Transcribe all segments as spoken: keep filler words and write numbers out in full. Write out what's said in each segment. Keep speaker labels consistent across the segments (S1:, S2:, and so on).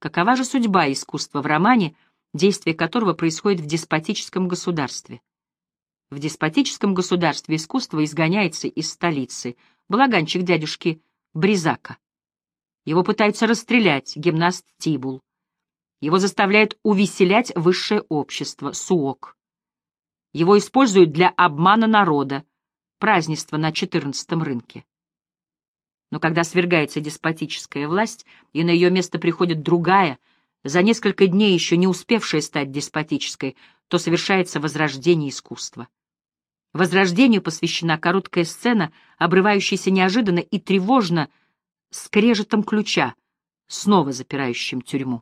S1: Какова же судьба искусства в романе, действие которого происходит в деспотическом государстве? В деспотическом государстве искусство изгоняется из столицы, балаганчик дядюшки Бризака. Его пытаются расстрелять, гимнаст Тибул. Его заставляет увеселять высшее общество, Суок. Его используют для обмана народа, празднество на четырнадцатом рынке. Но когда свергается деспотическая власть, и на ее место приходит другая, за несколько дней еще не успевшая стать деспотической, то совершается возрождение искусства. Возрождению посвящена короткая сцена, обрывающаяся неожиданно и тревожно скрежетом ключа, снова запирающим тюрьму.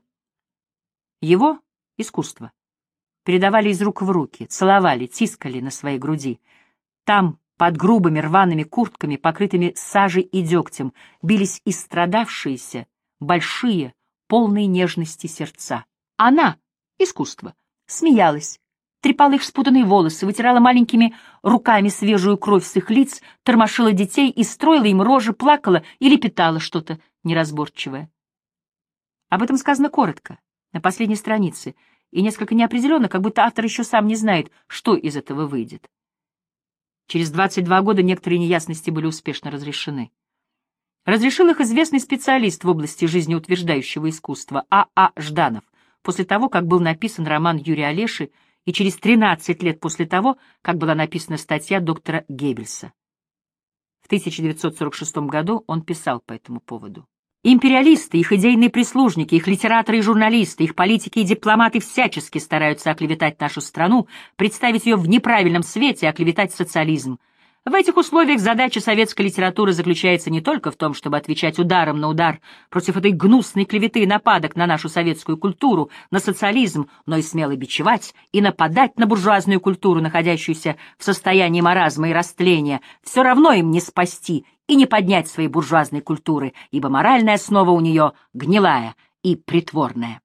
S1: Его искусство передавали из рук в руки, целовали, тискали на своей груди. Там, под грубыми рваными куртками, покрытыми сажей и дегтем, бились истрадавшиеся, большие, полные нежности сердца. Она, искусство, смеялась, трепала их спутанные волосы, вытирала маленькими руками свежую кровь с их лиц, тормошила детей и строила им рожи, плакала и лепетала что-то неразборчивое. Об этом сказано коротко, на последней странице, и несколько неопределенно, как будто автор еще сам не знает, что из этого выйдет. Через двадцать два года некоторые неясности были успешно разрешены. Разрешил их известный специалист в области жизнеутверждающего искусства А А Жданов, после того, как был написан роман Юрия Олеши, и через тринадцать лет после того, как была написана статья доктора Геббельса. В тысяча девятьсот сорок шестом году он писал по этому поводу. Империалисты, их идейные прислужники, их литераторы и журналисты, их политики и дипломаты всячески стараются оклеветать нашу страну, представить ее в неправильном свете, оклеветать социализм. В этих условиях задача советской литературы заключается не только в том, чтобы отвечать ударом на удар против этой гнусной клеветы и нападок на нашу советскую культуру, на социализм, но и смело бичевать и нападать на буржуазную культуру, находящуюся в состоянии маразма и растления. Все равно им не спасти и не поднять своей буржуазной культуры, ибо моральная основа у нее гнилая и притворная.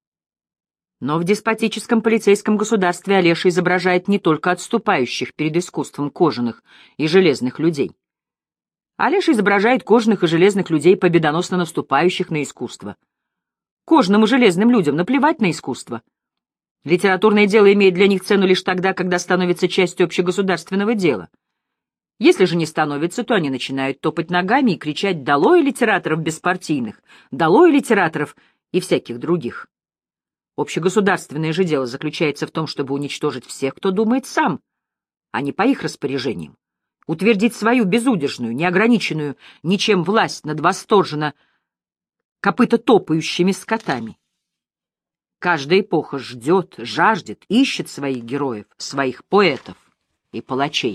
S1: Но в деспотическом полицейском государстве Олеша изображает не только отступающих перед искусством кожаных и железных людей. Олеша изображает кожаных и железных людей, победоносно наступающих на искусство. Кожаным и железным людям наплевать на искусство. Литературное дело имеет для них цену лишь тогда, когда становится частью общегосударственного дела. Если же не становится, то они начинают топать ногами и кричать «долой литераторов беспартийных», «долой литераторов» и всяких других. Общегосударственное же дело заключается в том, чтобы уничтожить всех, кто думает сам, а не по их распоряжениям, утвердить свою безудержную, неограниченную ничем власть над восторженно копытотопающими скотами. Каждая эпоха ждет, жаждет, ищет своих героев, своих поэтов и палачей.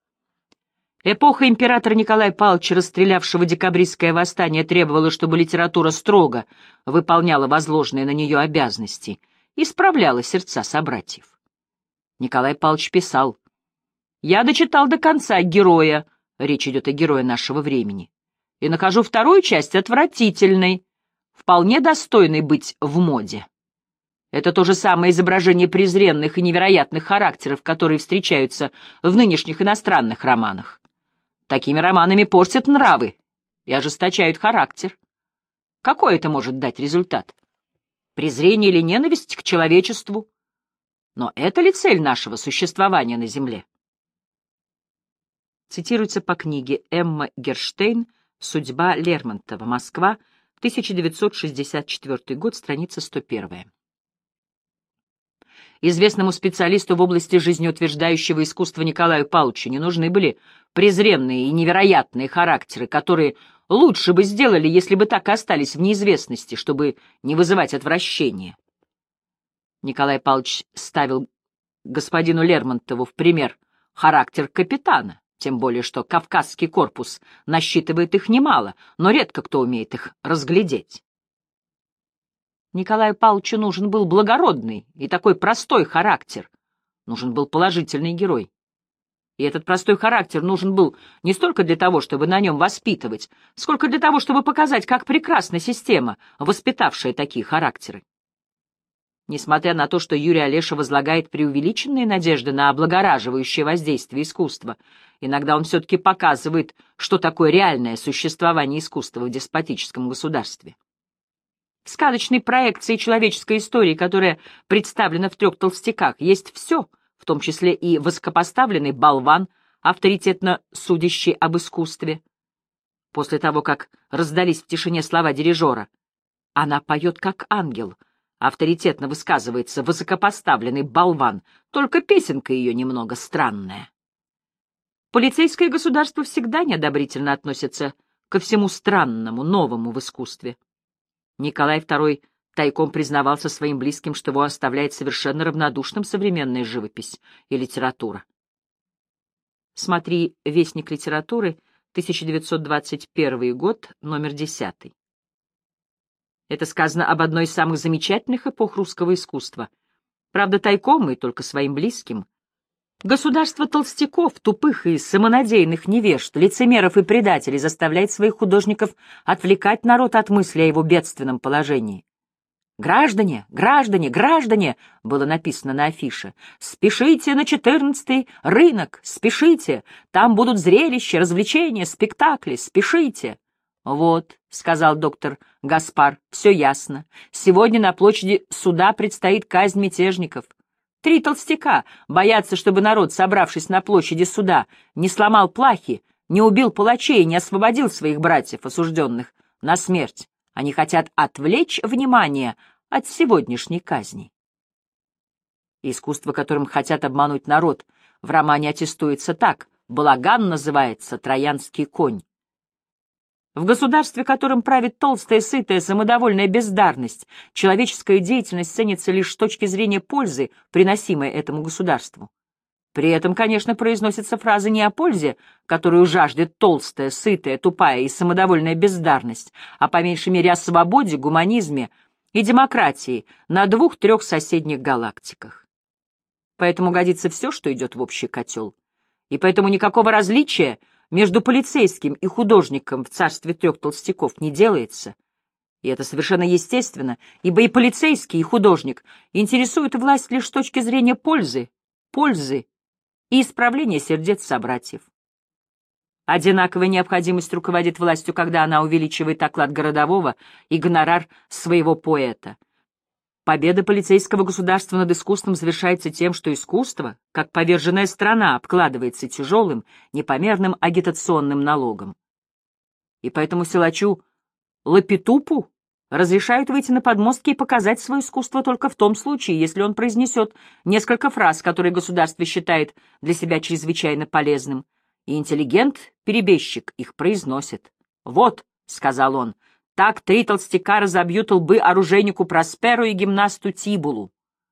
S1: Эпоха императора Николая Павловича, расстрелявшего декабристское восстание, требовала, чтобы литература строго выполняла возложенные на нее обязанности и справляла сердца собратьев. Николай Павлович писал: «Я дочитал до конца «Героя», речь идет о герое нашего времени, и нахожу вторую часть отвратительной, вполне достойной быть в моде. Это то же самое изображение презренных и невероятных характеров, которые встречаются в нынешних иностранных романах. Такими романами портят нравы и ожесточают характер. Какой это может дать результат? Презрение или ненависть к человечеству? Но это ли цель нашего существования на Земле?» Цитируется по книге Эмма Герштейн «Судьба Лермонтова. Москва, тысяча девятьсот шестьдесят четвёртый год, страница сто первая». Известному специалисту в области жизнеутверждающего искусства Николаю Павловичу не нужны были презренные и невероятные характеры, которые лучше бы сделали, если бы так и остались в неизвестности, чтобы не вызывать отвращения. Николай Павлович ставил господину Лермонтову в пример характер капитана, тем более что Кавказский корпус насчитывает их немало, но редко кто умеет их разглядеть. Николаю Павловичу нужен был благородный и такой простой характер, нужен был положительный герой. И этот простой характер нужен был не столько для того, чтобы на нем воспитывать, сколько для того, чтобы показать, как прекрасна система, воспитавшая такие характеры. Несмотря на то, что Юрий Олеша возлагает преувеличенные надежды на облагораживающее воздействие искусства, иногда он все-таки показывает, что такое реальное существование искусства в деспотическом государстве. В сказочной проекции человеческой истории, которая представлена в трех толстяках, есть все, в том числе и высокопоставленный болван, авторитетно судящий об искусстве. После того, как раздались в тишине слова дирижера, она поет как ангел, авторитетно высказывается высокопоставленный болван, только песенка ее немного странная. Полицейское государство всегда неодобрительно относится ко всему странному, новому в искусстве. Николай второй тайком признавался своим близким, что его оставляет совершенно равнодушным современная живопись и литература. Смотри «Вестник литературы», тысяча девятьсот двадцать первый год, номер десятый. Это сказано об одной из самых замечательных эпох русского искусства. Правда, тайком и только своим близким. Государство толстяков, тупых и самонадеянных невежд, лицемеров и предателей заставляет своих художников отвлекать народ от мысли о его бедственном положении. «Граждане, граждане, граждане!» — было написано на афише. «Спешите на четырнадцатый рынок, спешите! Там будут зрелища, развлечения, спектакли, спешите!» «Вот», — сказал доктор Гаспар, — «все ясно. Сегодня на площади суда предстоит казнь мятежников. Три толстяка боятся, чтобы народ, собравшись на площади суда, не сломал плахи, не убил палачей и не освободил своих братьев, осужденных на смерть. Они хотят отвлечь внимание от сегодняшней казни». Искусство, которым хотят обмануть народ, в романе аттестуется так: балаган называется «Троянский конь». В государстве, которым правит толстая, сытая, самодовольная бездарность, человеческая деятельность ценится лишь с точки зрения пользы, приносимой этому государству. При этом, конечно, произносится фраза не о пользе, которую жаждет толстая, сытая, тупая и самодовольная бездарность, а по меньшей мере о свободе, гуманизме и демократии на двух-трех соседних галактиках. Поэтому годится все, что идет в общий котел. И поэтому никакого различия между полицейским и художником в царстве трех толстяков не делается. И это совершенно естественно, ибо и полицейский, и художник интересуют власть лишь с точки зрения пользы, пользы и исправления сердец собратьев. Одинаковая необходимость руководит властью, когда она увеличивает оклад городового и гонорар своего поэта. Победа полицейского государства над искусством завершается тем, что искусство, как поверженная страна, обкладывается тяжелым, непомерным агитационным налогом. И поэтому силачу Лапитупу разрешают выйти на подмостки и показать свое искусство только в том случае, если он произнесет несколько фраз, которые государство считает для себя чрезвычайно полезным, и интеллигент-перебежчик их произносит. «Вот», — сказал он, — «так три толстяка разобьют лбы оружейнику Просперу и гимнасту Тибулу».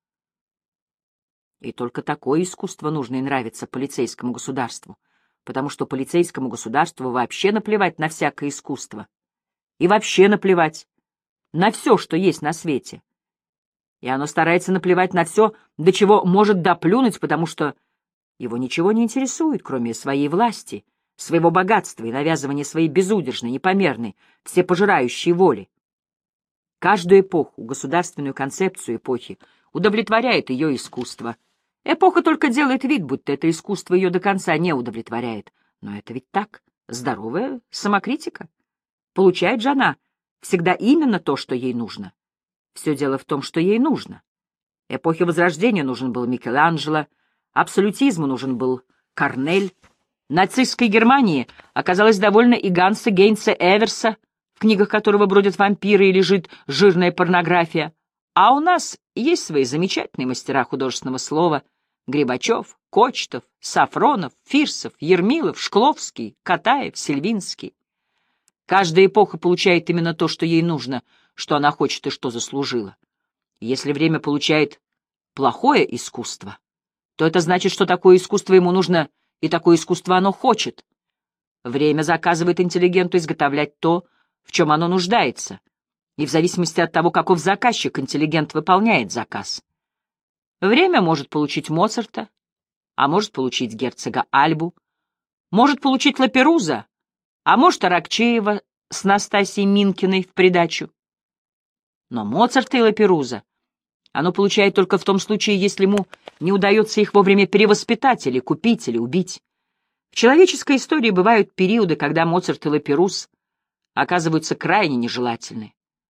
S1: И только такое искусство нужно и нравится полицейскому государству, потому что полицейскому государству вообще наплевать на всякое искусство. И вообще наплевать на все, что есть на свете. И оно старается наплевать на все, до чего может доплюнуть, потому что его ничего не интересует, кроме своей власти, своего богатства и навязывания своей безудержной, непомерной, всепожирающей воли. Каждую эпоху, государственную концепцию эпохи удовлетворяет ее искусство. Эпоха только делает вид, будто это искусство ее до конца не удовлетворяет. Но это ведь так, здоровая самокритика. Получает же она всегда именно то, что ей нужно. Все дело в том, что ей нужно. Эпохе Возрождения нужен был Микеланджело, абсолютизму нужен был Корнель. Нацистской Германии оказалось довольно и Ганса Гейнца Эверса, в книгах которого бродят вампиры и лежит жирная порнография. А у нас есть свои замечательные мастера художественного слова: Грибачев, Кочетов, Сафронов, Фирсов, Ермилов, Шкловский, Катаев, Сельвинский. Каждая эпоха получает именно то, что ей нужно, что она хочет и что заслужила. Если время получает плохое искусство, то это значит, что такое искусство ему нужно, и такое искусство оно хочет. Время заказывает интеллигенту изготовлять то, в чем оно нуждается, и в зависимости от того, каков заказчик, интеллигент выполняет заказ. Время может получить Моцарта, а может получить герцога Альбу, может получить Лаперуза, а может Аракчеева с Настасьей Минкиной в придачу. Но Моцарта и Лаперуза оно получает только в том случае, если ему не удается их вовремя перевоспитать или купить, или убить. В человеческой истории бывают периоды, когда Моцарт и Лаперуз оказываются крайне нежелательны.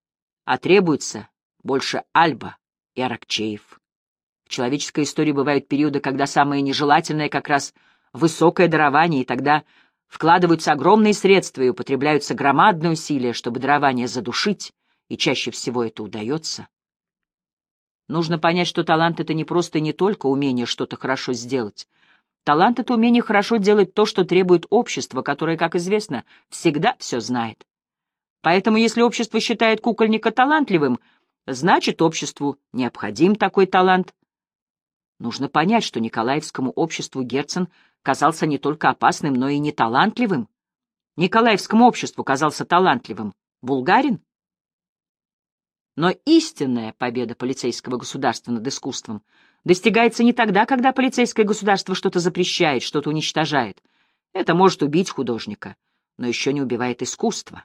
S1: а требуется больше Альба и Аракчеев. В человеческой истории бывают периоды, когда самое нежелательное как раз высокое дарование, и тогда вкладываются огромные средства и употребляются громадные усилия, чтобы дарование задушить, и чаще всего это удается. Нужно понять, что талант — это не просто и не только умение что-то хорошо сделать. Талант — это умение хорошо делать то, что требует общество, которое, как известно, всегда все знает. Поэтому если общество считает кукольника талантливым, значит, обществу необходим такой талант. Нужно понять, что Николаевскому обществу Герцен казался не только опасным, но и неталантливым. Николаевскому обществу казался талантливым Булгарин. Но истинная победа полицейского государства над искусством достигается не тогда, когда полицейское государство что-то запрещает, что-то уничтожает. Это может убить художника, но еще не убивает искусство.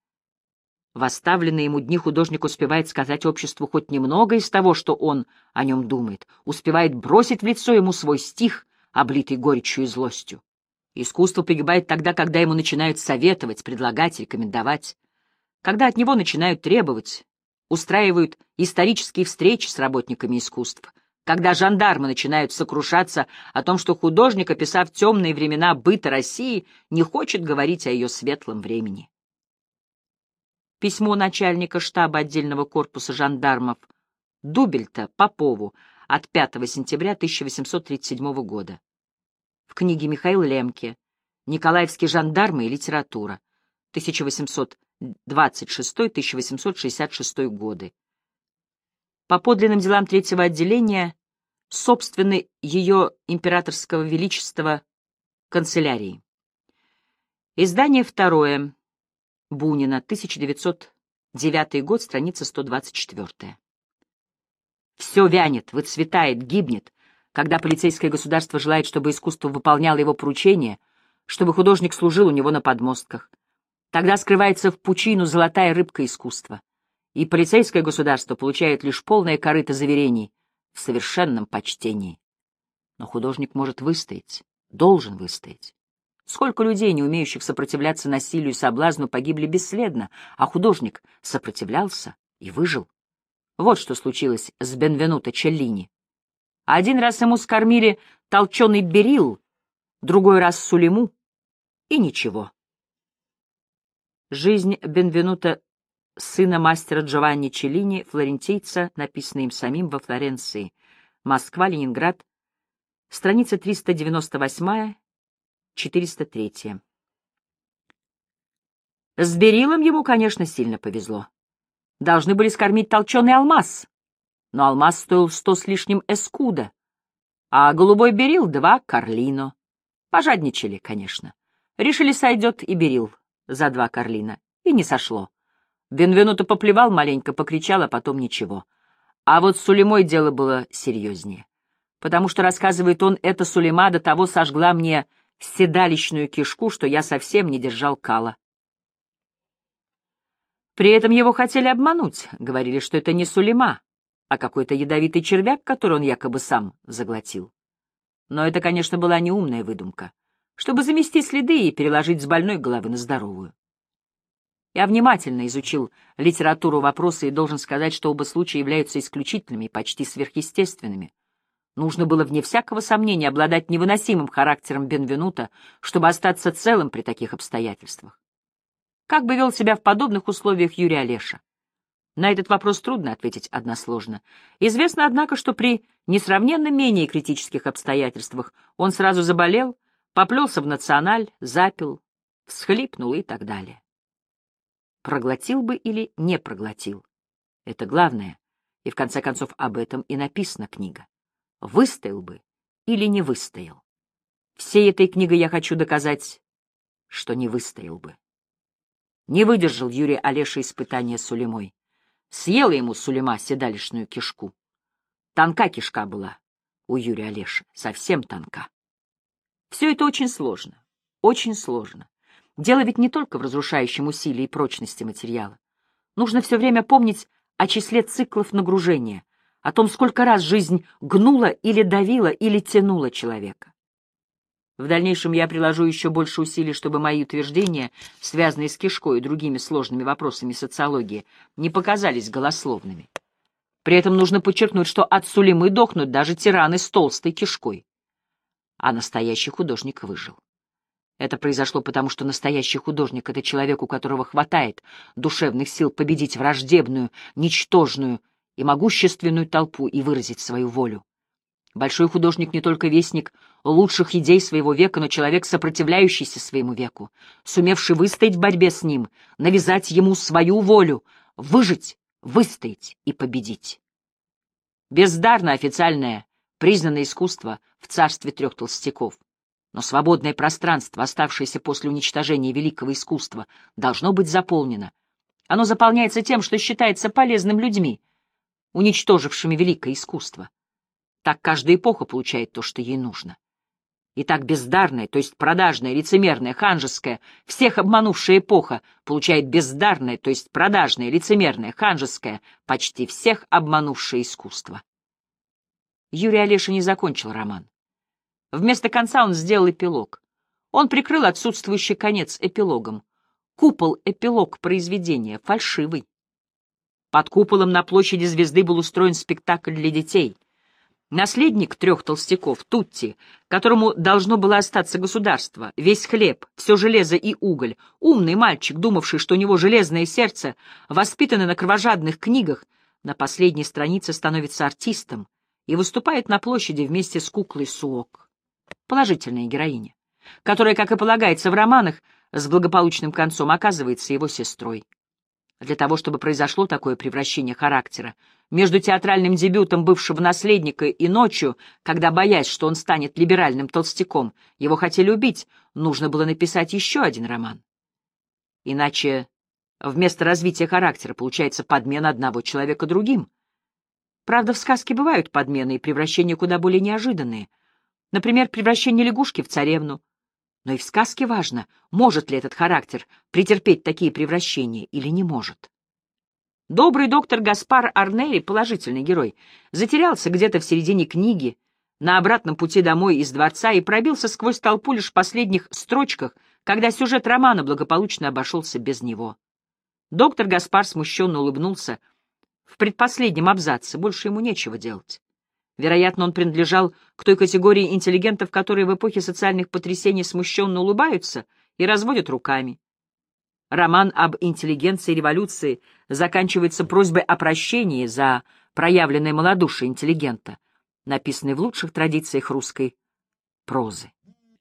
S1: В оставленные ему дни художник успевает сказать обществу хоть немного из того, что он о нем думает, успевает бросить в лицо ему свой стих, облитый горечью и злостью. Искусство погибает тогда, когда ему начинают советовать, предлагать, рекомендовать, когда от него начинают требовать, устраивают исторические встречи с работниками искусств, когда жандармы начинают сокрушаться о том, что художник, описав темные времена быта России, не хочет говорить о ее светлом времени. Письмо начальника штаба отдельного корпуса жандармов Дубельта Попову от пятого сентября тысяча восемьсот тридцать седьмого года. В книге Михаил Лемке «Николаевские жандармы и литература», тысяча восемьсот двадцать шестой — тысяча восемьсот шестьдесят шестой годы. По подлинным делам третьего отделения собственной ее императорского величества канцелярии. Издание второе. Бунина, тысяча девятьсот девятый год, страница сто двадцать четыре. Все вянет, выцветает, гибнет, когда полицейское государство желает, чтобы искусство выполняло его поручения, чтобы художник служил у него на подмостках. Тогда скрывается в пучину золотая рыбка искусства, и полицейское государство получает лишь полное корыто заверений в совершенном почтении. Но художник может выстоять, должен выстоять. Сколько людей, не умеющих сопротивляться насилию и соблазну, погибли бесследно, а художник сопротивлялся и выжил. Вот что случилось с Бенвенуто Челлини. Один раз ему скормили толченый берилл, другой раз сулиму, и ничего. Жизнь Бенвенуто, сына мастера Джованни Челлини, флорентийца, написанная им самим во Флоренции. Москва, Ленинград. Страница триста девяносто восьмая — четыреста третья. С бериллом ему, конечно, сильно повезло. Должны были скормить толченый алмаз, но алмаз стоил сто с лишним эскуда, а голубой берилл — два карлино. Пожадничали, конечно. Решили, сойдет и берилл за два карлина. И не сошло. Бенвенуто поплевал маленько, покричал, а потом ничего. А вот с сулемой дело было серьезнее. Потому что, рассказывает он, эта сулема до того сожгла мне седалищную кишку, что я совсем не держал кала. При этом его хотели обмануть. Говорили, что это не сулема, а какой-то ядовитый червяк, который он якобы сам заглотил. Но это, конечно, была неумная выдумка, чтобы замести следы и переложить с больной головы на здоровую. Я внимательно изучил литературу вопроса и должен сказать, что оба случая являются исключительными и почти сверхъестественными. Нужно было, вне всякого сомнения, обладать невыносимым характером Бенвенуто, чтобы остаться целым при таких обстоятельствах. Как бы вел себя в подобных условиях Юрий Олеша? На этот вопрос трудно ответить односложно. Известно, однако, что при несравненно менее критических обстоятельствах он сразу заболел, поплелся в националь, запил, всхлипнул и так далее. Проглотил бы или не проглотил? Это главное, и в конце концов об этом и написана книга. Выстоял бы или не выстоял? Всей этой книгой я хочу доказать, что не выстоял бы. Не выдержал Юрий Олеша испытания сулемой. Съела ему сулема седалищную кишку. Тонка кишка была у Юрия Олеши, совсем тонка. Все это очень сложно, очень сложно. Дело ведь не только в разрушающем усилии и прочности материала. Нужно все время помнить о числе циклов нагружения, о том, сколько раз жизнь гнула или давила, или тянула человека. В дальнейшем я приложу еще больше усилий, чтобы мои утверждения, связанные с кишкой и другими сложными вопросами социологии, не показались голословными. При этом нужно подчеркнуть, что от Сулеймы дохнут даже тираны с толстой кишкой. А настоящий художник выжил. Это произошло потому, что настоящий художник — это человек, у которого хватает душевных сил победить враждебную, ничтожную и могущественную толпу и выразить свою волю. Большой художник не только вестник лучших идей своего века, но человек, сопротивляющийся своему веку, сумевший выстоять в борьбе с ним, навязать ему свою волю, выжить, выстоять и победить. Бездарно официальное, признанное искусство в царстве трех толстяков. Но свободное пространство, оставшееся после уничтожения великого искусства, должно быть заполнено. Оно заполняется тем, что считается полезным людьми, уничтожившими великое искусство. Так каждая эпоха получает то, что ей нужно. И так бездарная, то есть продажная, лицемерная, ханжеская, всех обманувшая эпоха получает бездарное, то есть продажное, лицемерное, ханжеское, почти всех обманувшее искусство. Юрий Олешин не закончил роман. Вместо конца он сделал эпилог. Он прикрыл отсутствующий конец эпилогом. Купол-эпилог произведения, фальшивый. Под куполом на площади Звезды был устроен спектакль для детей. Наследник трех толстяков, Тутти, которому должно было остаться государство, весь хлеб, все железо и уголь, умный мальчик, думавший, что у него железное сердце, воспитанный на кровожадных книгах, на последней странице становится артистом и выступает на площади вместе с куклой Суок. Положительная героиня, которая, как и полагается в романах, с благополучным концом оказывается его сестрой. Для того, чтобы произошло такое превращение характера, между театральным дебютом бывшего наследника и ночью, когда, боясь, что он станет либеральным толстяком, его хотели убить, нужно было написать еще один роман. Иначе вместо развития характера получается подмена одного человека другим. Правда, в сказке бывают подмены и превращения куда более неожиданные. Например, превращение лягушки в царевну. Но и в сказке важно, может ли этот характер претерпеть такие превращения или не может. Добрый доктор Гаспар Арнери, положительный герой, затерялся где-то в середине книги, на обратном пути домой из дворца и пробился сквозь толпу лишь в последних строчках, когда сюжет романа благополучно обошелся без него. Доктор Гаспар смущенно улыбнулся в предпоследнем абзаце, больше ему нечего делать. Вероятно, он принадлежал к той категории интеллигентов, которые в эпохе социальных потрясений смущенно улыбаются и разводят руками. Роман об интеллигенции и революции заканчивается просьбой о прощении за проявленное малодушие интеллигента, написанный в лучших традициях русской прозы.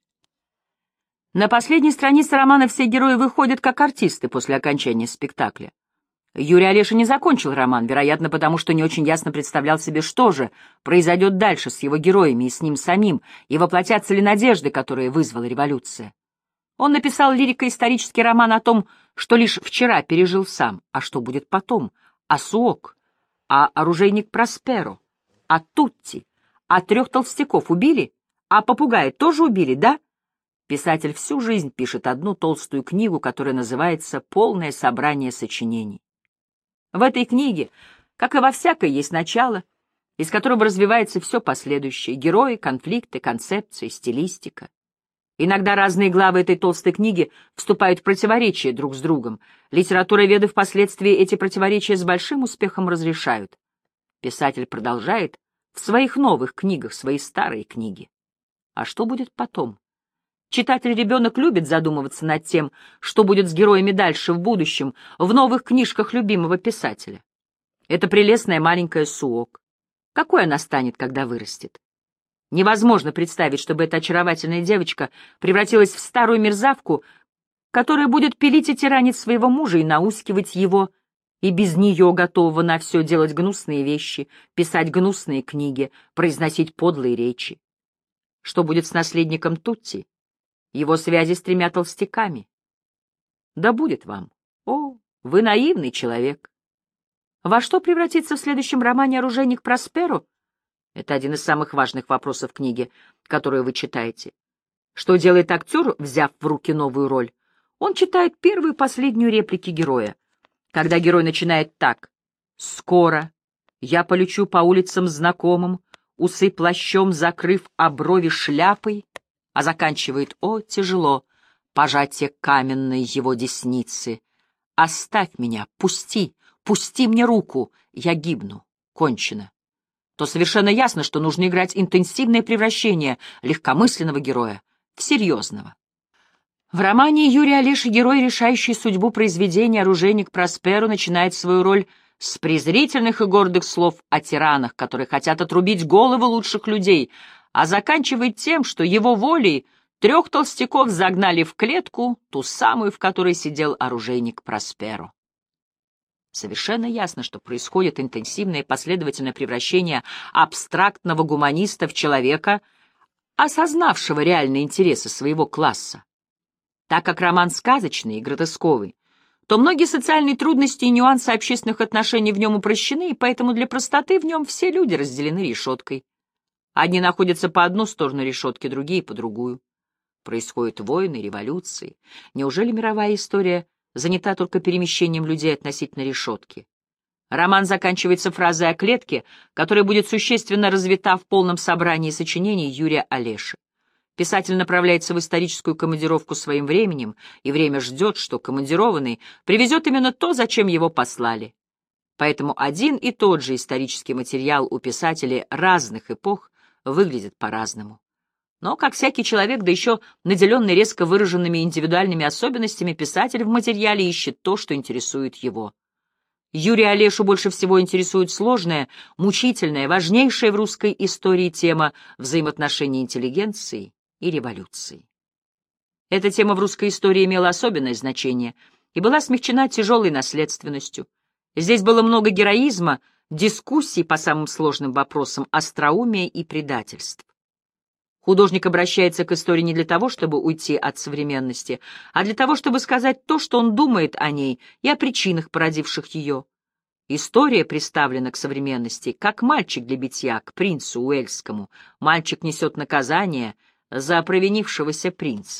S1: На последней странице романа все герои выходят как артисты после окончания спектакля. Юрий Олешин не закончил роман, вероятно, потому что не очень ясно представлял себе, что же произойдет дальше с его героями и с ним самим, и воплотятся ли надежды, которые вызвала революция. Он написал лирико-исторический роман о том, что лишь вчера пережил сам, а что будет потом, о Суок, а оружейник Просперо, а Тутти, а трех толстяков убили, а попугая тоже убили, да? Писатель всю жизнь пишет одну толстую книгу, которая называется «Полное собрание сочинений». В этой книге, как и во всякой, есть начало, из которого развивается все последующее — герои, конфликты, концепции, стилистика. Иногда разные главы этой толстой книги вступают в противоречие друг с другом. Литературоведы впоследствии эти противоречия с большим успехом разрешают. Писатель продолжает в своих новых книгах свои старые книги. А что будет потом? Читатель-ребенок любит задумываться над тем, что будет с героями дальше, в будущем, в новых книжках любимого писателя. Это прелестная маленькая Суок. Какой она станет, когда вырастет? Невозможно представить, чтобы эта очаровательная девочка превратилась в старую мерзавку, которая будет пилить и тиранить своего мужа и наускивать его, и без нее готового на все делать гнусные вещи, писать гнусные книги, произносить подлые речи. Что будет с наследником Тутти? Его связи с тремя толстяками? Да будет вам. О, вы наивный человек. Во что превратится в следующем романе оружейник Просперо? Это один из самых важных вопросов книги, которую вы читаете. Что делает актер, взяв в руки новую роль? Он читает первую и последнюю реплики героя. Когда герой начинает так: «Скоро я полечу по улицам знакомым, усы плащом закрыв, а брови шляпой», а заканчивает: «О, тяжело пожатие каменной его десницы! Оставь меня, пусти, пусти мне руку, я гибну, кончено», то совершенно ясно, что нужно играть интенсивное превращение легкомысленного героя в серьезного. В романе Юрия Олеши герой, решающий судьбу произведения, оружейник Просперо, начинает свою роль с презрительных и гордых слов о тиранах, которые хотят отрубить головы лучших людей, а заканчивает тем, что его волей трех толстяков загнали в клетку, ту самую, в которой сидел оружейник Просперо. Совершенно ясно, что происходит интенсивное и последовательное превращение абстрактного гуманиста в человека, осознавшего реальные интересы своего класса. Так как роман сказочный и гротесковый, то многие социальные трудности и нюансы общественных отношений в нем упрощены, и поэтому для простоты в нем все люди разделены решеткой. Одни находятся по одну сторону решетки, другие — по другую. Происходят войны, революции. Неужели мировая история занята только перемещением людей относительно решетки? Роман заканчивается фразой о клетке, которая будет существенно развита в полном собрании сочинений Юрия Олеши. Писатель направляется в историческую командировку своим временем, и время ждет, что командированный привезет именно то, зачем его послали. Поэтому один и тот же исторический материал у писателей разных эпох выглядит по-разному. Но, как всякий человек, да еще наделенный резко выраженными индивидуальными особенностями, писатель в материале ищет то, что интересует его. Юрия Олешу больше всего интересует сложная, мучительная, важнейшая в русской истории тема взаимоотношений интеллигенции и революции. Эта тема в русской истории имела особенное значение и была смягчена тяжелой наследственностью. Здесь было много героизма, дискуссий по самым сложным вопросам, остроумия и предательств. Художник обращается к истории не для того, чтобы уйти от современности, а для того, чтобы сказать то, что он думает о ней и о причинах, породивших ее. История представлена к современности, как мальчик для битья, к принцу Уэльскому. Мальчик несет наказание за провинившегося принца.